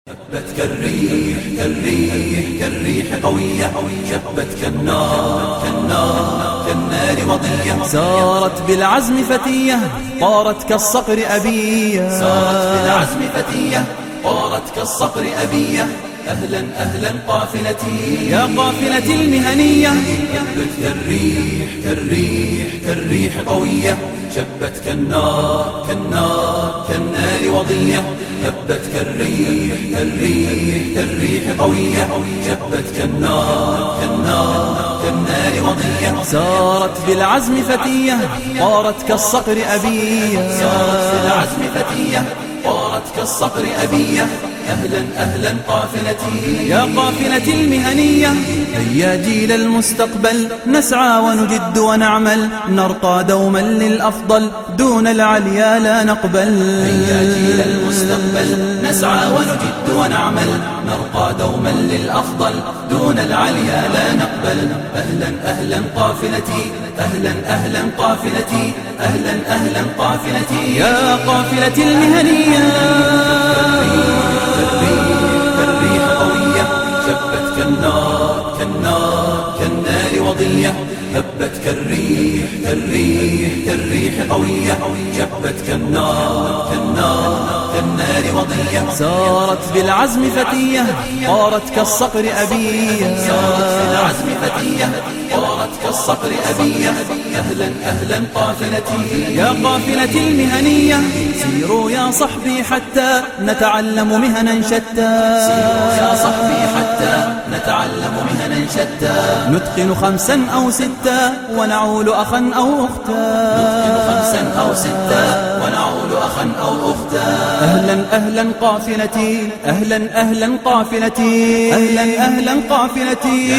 شبت كالريح كالريح كالريح قوية، شبت كالنار كالنار كالنار وضية، سارت بالعزم فتية طارت كالصقر أبية، سارت بالعزم فتية طارت كالصقر أبية. أهلا أهلا قافلتي يا قافلة المهنية، شبت كالريح كالريح كالريح قوية، شبت كالنار كالنار كالنار وضية، شبت كالريح كالريح كالريح قوية، شبت كالنار كالنار كالنار وضية. سارت بالعزم فتية طارت كالصقر أبية، سارت بالعزم فتية طارت كالصقر أبية. أهلا أهلا قافلتي يا قافلة المهنية، هيا جيل المستقبل نسعى ونجد ونعمل، نرقى دوما للأفضل دون العليا لا نقبل. هيا جيل المستقبل نسعى ونجد ونعمل، نرقى دوما للأفضل دون العليا لا نقبل. أهلا أهلا قافلتي أهلا أهلا قافلتي أهلا أهلا قافلتي يا قافلة المهنية، كالريح قوية، شبت كالنار كالنار كالنار وضية، هبت كالريح كالريح كالريح قوية، شبت كالنار كالنار كالنار وضية. سارت بالعزم فتية طارت كالصقر أبية، سارت بالعزم فتية طارت كالصقر أبية. أهلا أهلا قافلتي يا قافلة المهنية، سيروا يا صحبي حتى نتعلم مهنا شتى، سيروا يا صحبي حتى نتعلم مهنا شتى، نتقن 5 أو 6 ونعول أخا أو أختا، نتقن 5 أو 6 ونعول أخا أو أختا. أهلا أهلا قافلتي أهلا أهلا قافلتي أهلا أهلا قافلتي.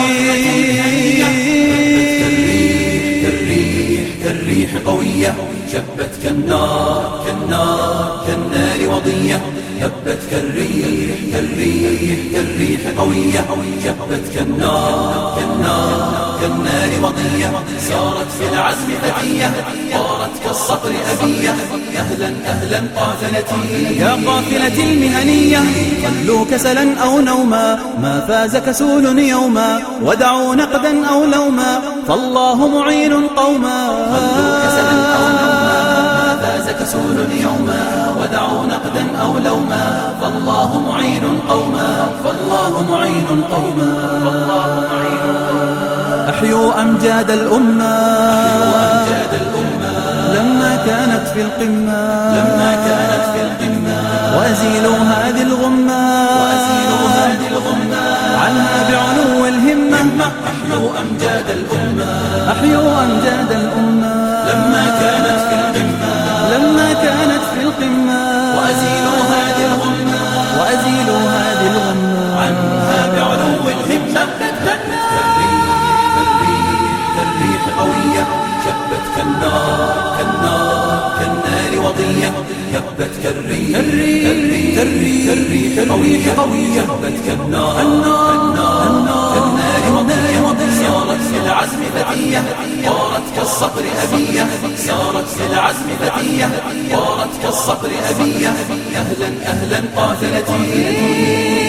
كالريح قوية، شبت كالنار كالنار كالنار وضية، هبت كالريح كالريح كالريح قوية، شبت كالنار كالنار كالنار وضية. سارت في العزم فتية طارت كالصقر أبية. أهلا أهلا قافلتي يا قافلة المهنية، خلوا كسلا أو نوما ما فاز كسول يوما، ودعوا نقدا أو لوما فالله معين قوما. خلوا كسلا أو نوما ما فاز كسول يوما، ودعوا نقدا أو لوما فالله معين قوما، فالله معين قوما، فالله معين قوما. أحيوا أمجاد الأمة، أحيوا أمجاد الأمة لما كانت في القمة، لما كانت في القمة، وأزيلوا هذه الغمة، وأزيلوا هذه الغمة عنها بعلو الهمة. أحيوا أمجاد الأمة، أحيوا أمجاد الأمة لما كانت في القمة، لما كانت في القمة، وأزيلوا هذه الغمة، وأزيلوا هذه الغمة عنها بعلو الهمة. كالريح قوية، شبت كالنار كالنار كالنار وضية، هبت كالريح كالريح قوية، شبت كالنار كالنار كالنار وضية. سارت في العزم فتية طارت كالصقر أبية، سارت في العزم فتية طارت كالصقر أبية. أهلا أهلا قافلتي